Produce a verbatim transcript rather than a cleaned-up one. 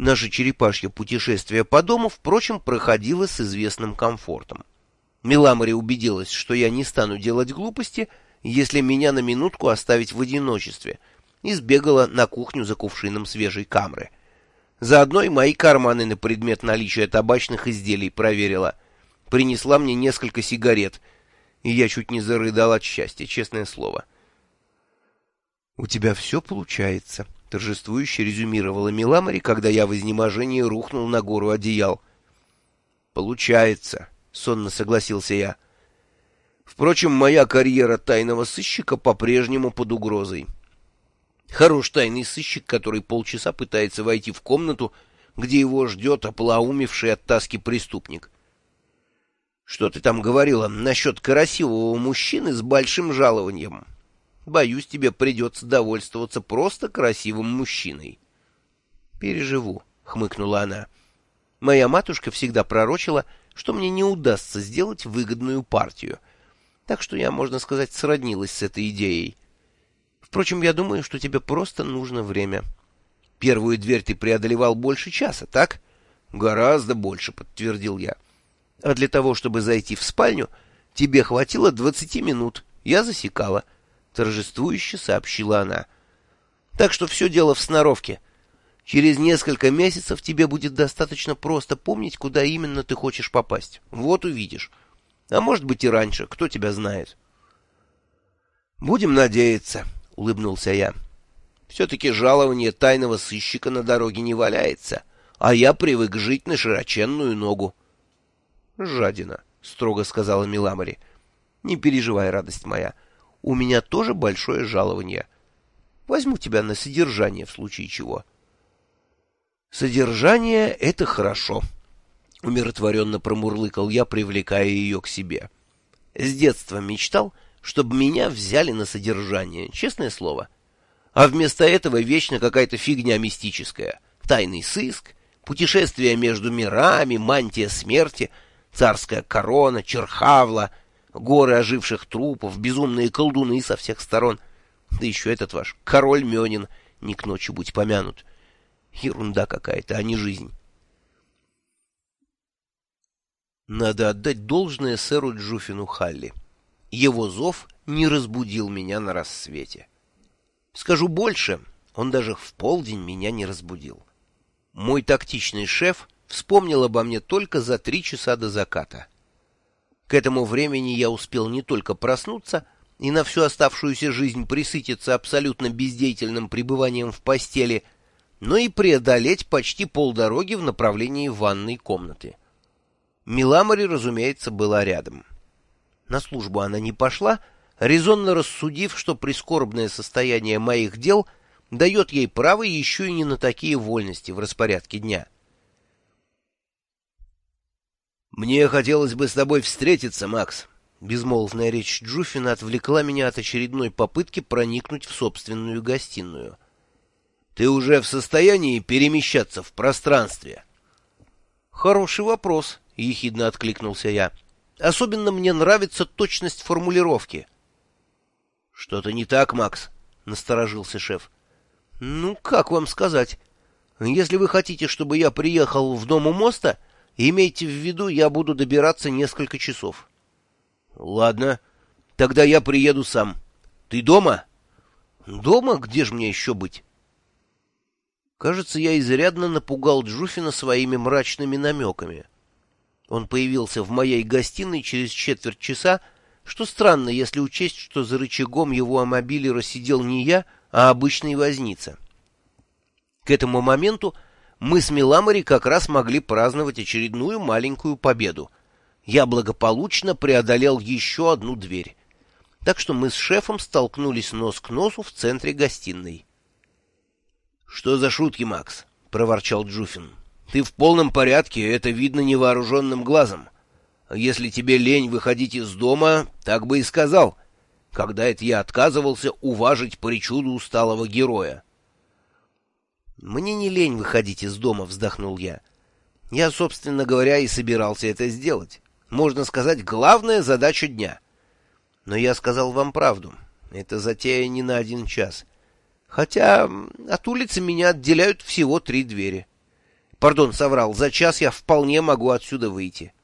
Наше черепашье путешествие по дому, впрочем, проходило с известным комфортом. Миламари убедилась, что я не стану делать глупости, если меня на минутку оставить в одиночестве, и сбегала на кухню за кувшином свежей камры. Заодно и мои карманы на предмет наличия табачных изделий проверила. Принесла мне несколько сигарет, и я чуть не зарыдал от счастья, честное слово. — У тебя все получается, — торжествующе резюмировала Миламари, когда я в изнеможении рухнул на гору одеял. — Получается, — сонно согласился я. Впрочем, моя карьера тайного сыщика по-прежнему под угрозой. Хорош тайный сыщик, который полчаса пытается войти в комнату, где его ждет ополоумевший от таски преступник. — Что ты там говорила насчет красивого мужчины с большим жалованием? Боюсь, тебе придется довольствоваться просто красивым мужчиной. — Переживу, — хмыкнула она. Моя матушка всегда пророчила, что мне не удастся сделать выгодную партию, так что я, можно сказать, сроднилась с этой идеей. Впрочем, я думаю, что тебе просто нужно время. Первую дверь ты преодолевал больше часа, так? — Гораздо больше, — подтвердил я. — А для того, чтобы зайти в спальню, тебе хватило двадцати минут. Я засекала. Торжествующе сообщила она. Так что все дело в сноровке. Через несколько месяцев тебе будет достаточно просто помнить, куда именно ты хочешь попасть. Вот увидишь. А может быть и раньше, кто тебя знает. Будем надеяться, улыбнулся я. Все-таки жалование тайного сыщика на дороге не валяется, а я привык жить на широченную ногу. Жадина, строго сказала Миламари. Не переживай, радость моя. У меня тоже большое жалование. Возьму тебя на содержание в случае чего. Содержание — это хорошо, — умиротворенно промурлыкал я, привлекая ее к себе. С детства мечтал, чтобы меня взяли на содержание, честное слово. А вместо этого вечно какая-то фигня мистическая. Тайный сыск, путешествие между мирами, мантия смерти, царская корона, черхавла, горы оживших трупов, безумные колдуны со всех сторон. Да еще этот ваш король Мёнин, не к ночи будь помянут. Ерунда какая-то, а не жизнь. Надо отдать должное сэру Джуффину Халли. Его зов не разбудил меня на рассвете. Скажу больше, он даже в полдень меня не разбудил. Мой тактичный шеф вспомнил обо мне только за три часа до заката. К этому времени я успел не только проснуться и на всю оставшуюся жизнь присытиться абсолютно бездеятельным пребыванием в постели, но и преодолеть почти полдороги в направлении ванной комнаты. Миламари, разумеется, была рядом. На службу она не пошла, резонно рассудив, что прискорбное состояние моих дел дает ей право еще и не на такие вольности в распорядке дня. «Мне хотелось бы с тобой встретиться, Макс». Безмолвная речь Джуффина отвлекла меня от очередной попытки проникнуть в собственную гостиную. «Ты уже в состоянии перемещаться в пространстве?» «Хороший вопрос», — ехидно откликнулся я. «Особенно мне нравится точность формулировки». «Что-то не так, Макс?» — насторожился шеф. «Ну, как вам сказать? Если вы хотите, чтобы я приехал в дом у моста, имейте в виду, я буду добираться несколько часов». «Ладно, тогда я приеду сам. Ты дома?» «Дома? Где же мне еще быть?» Кажется, я изрядно напугал Джуффина своими мрачными намеками. Он появился в моей гостиной через четверть часа, что странно, если учесть, что за рычагом его мобилера сидел не я, а обычный возница. К этому моменту мы с Миламари как раз могли праздновать очередную маленькую победу. Я благополучно преодолел еще одну дверь. Так что мы с шефом столкнулись нос к носу в центре гостиной. «Что за шутки, Макс?» — проворчал Джуффин. «Ты в полном порядке, это видно невооруженным глазом. Если тебе лень выходить из дома, так бы и сказал, когда это я отказывался уважить причуду усталого героя». «Мне не лень выходить из дома», — вздохнул я. «Я, собственно говоря, и собирался это сделать. Можно сказать, главная задача дня. Но я сказал вам правду. Это затея не на один час. Хотя от улицы меня отделяют всего три двери. Пардон, соврал, за час я вполне могу отсюда выйти.